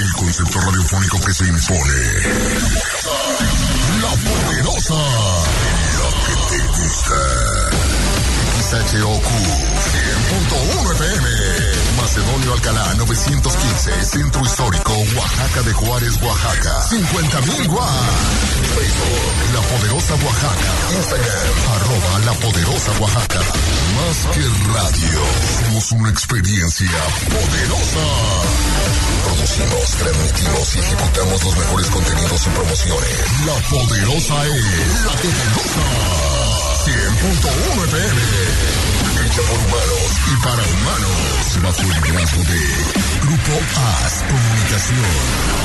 El concepto radiofónico que se impone. La Poderosa. La que te gusta. XHOQ 100.1 FM. Macedonio Alcalá 915. Centro Histórico, Oaxaca de Juárez, Oaxaca. 50,000 watts. Facebook, La Poderosa Oaxaca. Instagram, @ La Poderosa Oaxaca. Más que radio, somos una experiencia poderosa. Producimos, transmitimos y ejecutamos los mejores contenidos y promociones. La Poderosa es la que te gusta. 100.1 FM. Hecha por humanos y para humanos. Bajo el liderazgo de Grupo AS Comunicación.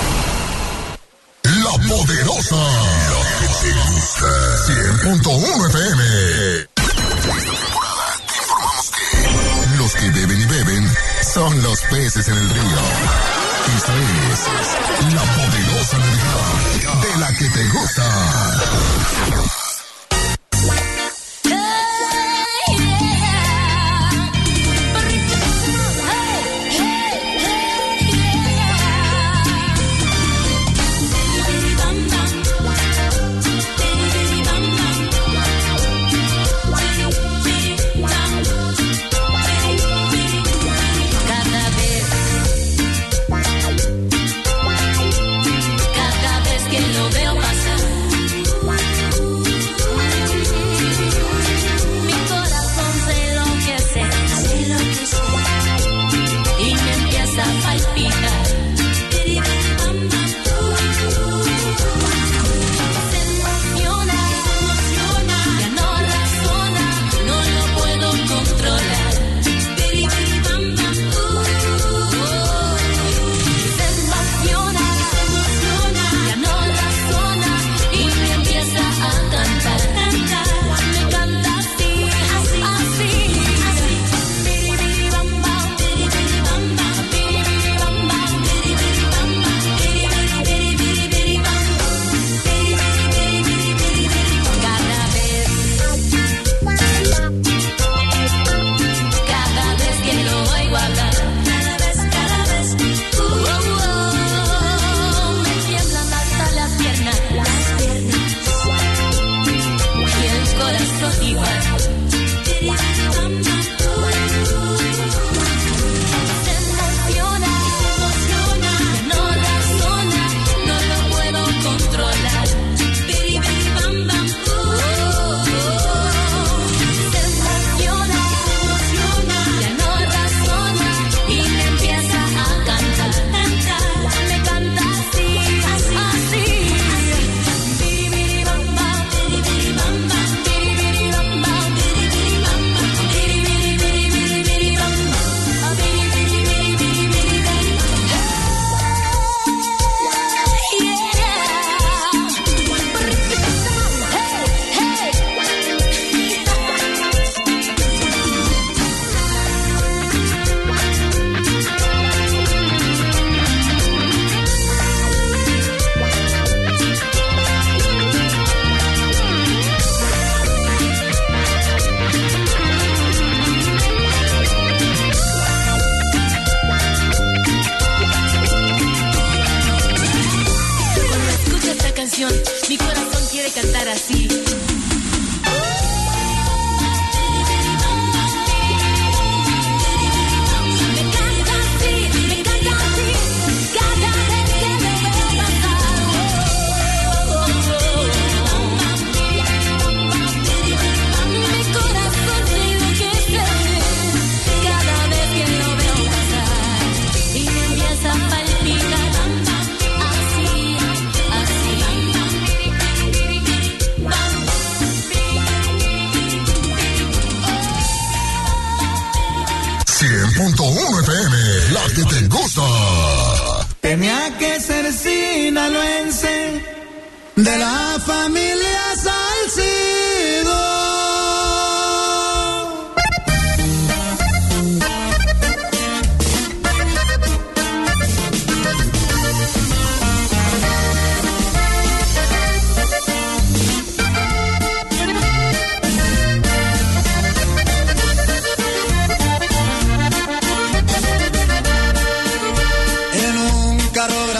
La Poderosa. La que te gusta. 100.1 FM. Esta temporada te informamos que los que beben y beben son los peces en el río. Esta es La Poderosa Energía de la que te gusta. Mi corazón quiere cantar así. FM, la que te gusta. Tenía que ser sinaloense de la familia Salcido. carro grande.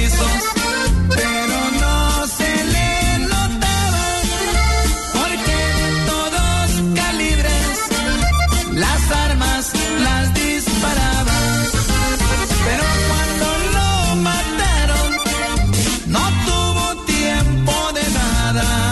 pisos, pero no se le notaba, porque de todos calibres las armas las disparaban. Pero cuando lo mataron, no tuvo tiempo de nada.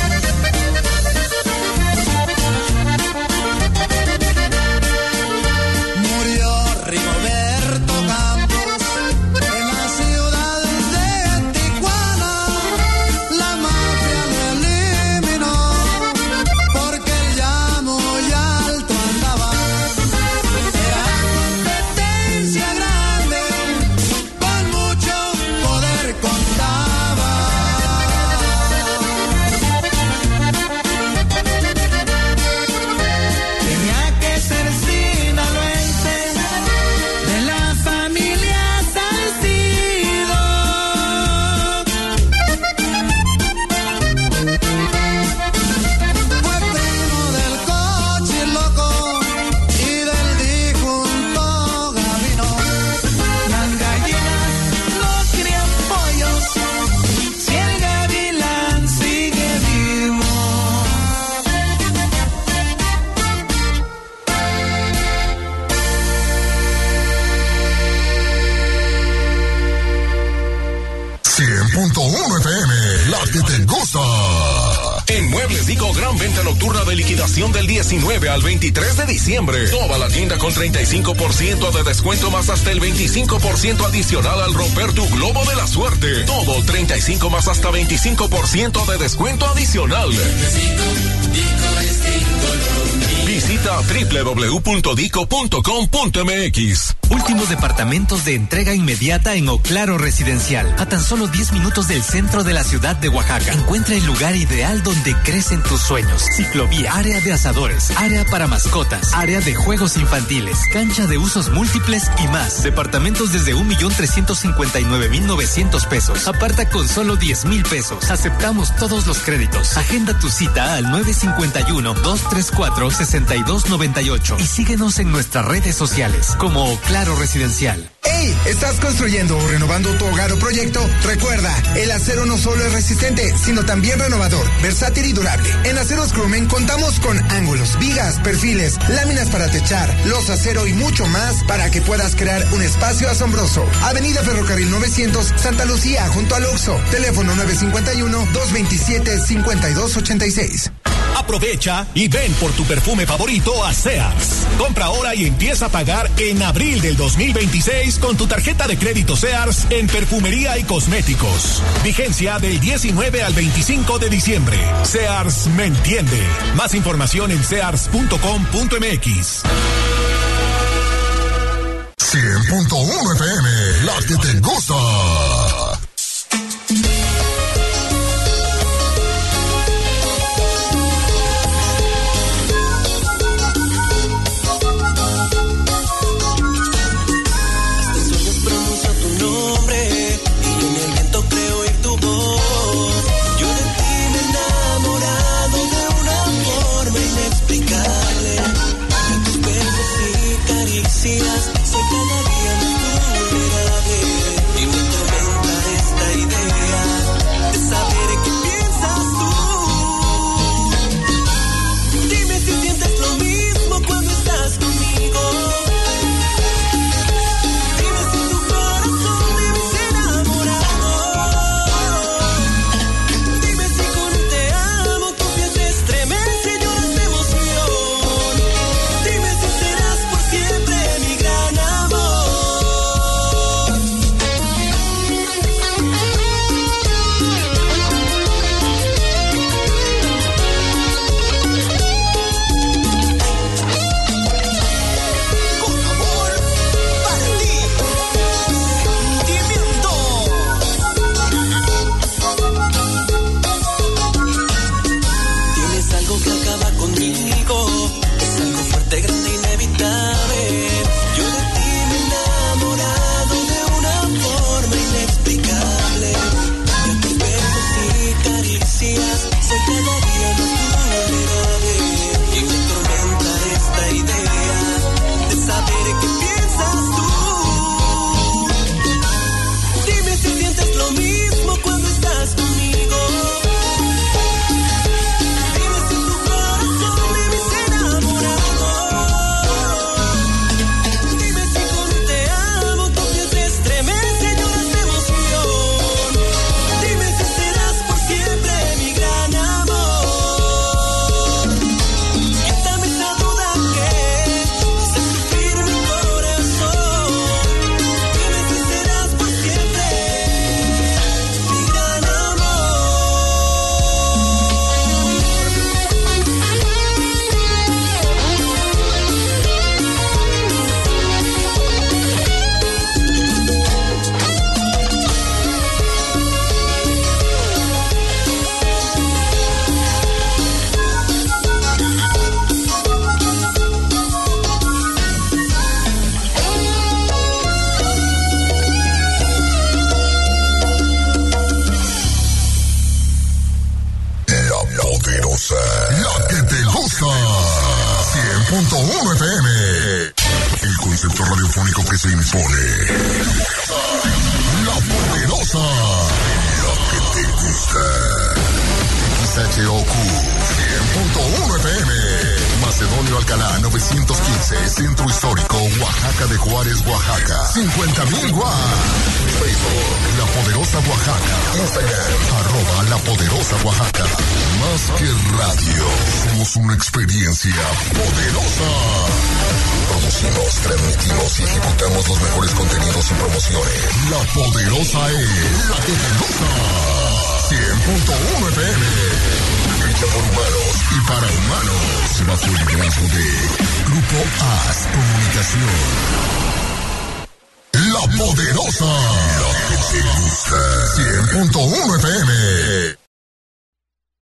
En Muebles Dico, gran venta nocturna de liquidación del 19 al 23 de diciembre. Toda la tienda con 35% de descuento más hasta el 25% adicional al romper tu globo de la suerte. Todo 35 más hasta 25% de descuento adicional. Visita www.dico.com.mx. Últimos departamentos de entrega inmediata en Oclaro Residencial. A tan solo 10 minutos del centro de la ciudad de Oaxaca. Encuentra el lugar ideal donde crecen tus sueños. Ciclovía, área de asadores, área para mascotas, área de juegos infantiles, cancha de usos múltiples y más. Departamentos desde 1,359,900 pesos. Aparta con solo 10,000 pesos. Aceptamos todos los créditos. Agenda tu cita al 951-234-6298 y síguenos en nuestras redes sociales como Oclaro Residencial. ¡Hey! ¿Estás construyendo o renovando tu hogar o proyecto? Recuerda, el acero no solo es resistente, sino también renovador, versátil y durable. En Aceros Crumen contamos con ángulos, vigas, perfiles, láminas para techar, los acero y mucho más para que puedas crear un espacio asombroso. Avenida Ferrocarril 900, Santa Lucía, junto al Oxxo. Teléfono 951-227-5286. Aprovecha y ven por tu perfume favorito a Sears. Compra ahora y empieza a pagar en abril del 2026 con tu tarjeta de crédito Sears en perfumería y cosméticos. Vigencia del 19 al 25 de diciembre. Sears me entiende. Más información en sears.com.mx. 100.1 FM, la que te gusta. Soy cada día más vulnerable y mi tormenta que se impone. La poderosa. La que te gusta. XHOQ 100.1 FM. Macedonio Alcalá 915, Centro Histórico, Oaxaca de Juárez, Oaxaca. 50,000 watts. Facebook, La Poderosa Oaxaca. Instagram, @La Poderosa Oaxaca. Más que radio, somos una experiencia poderosa. Producimos, transmitimos y ejecutamos los mejores contenidos y promociones. La Poderosa es la que te gusta. 100.1 FM. Hecha por humanos y para humanos. Bajo el liderazgo de Grupo AS Comunicación. La Poderosa. La que te gusta. 100.1 FM.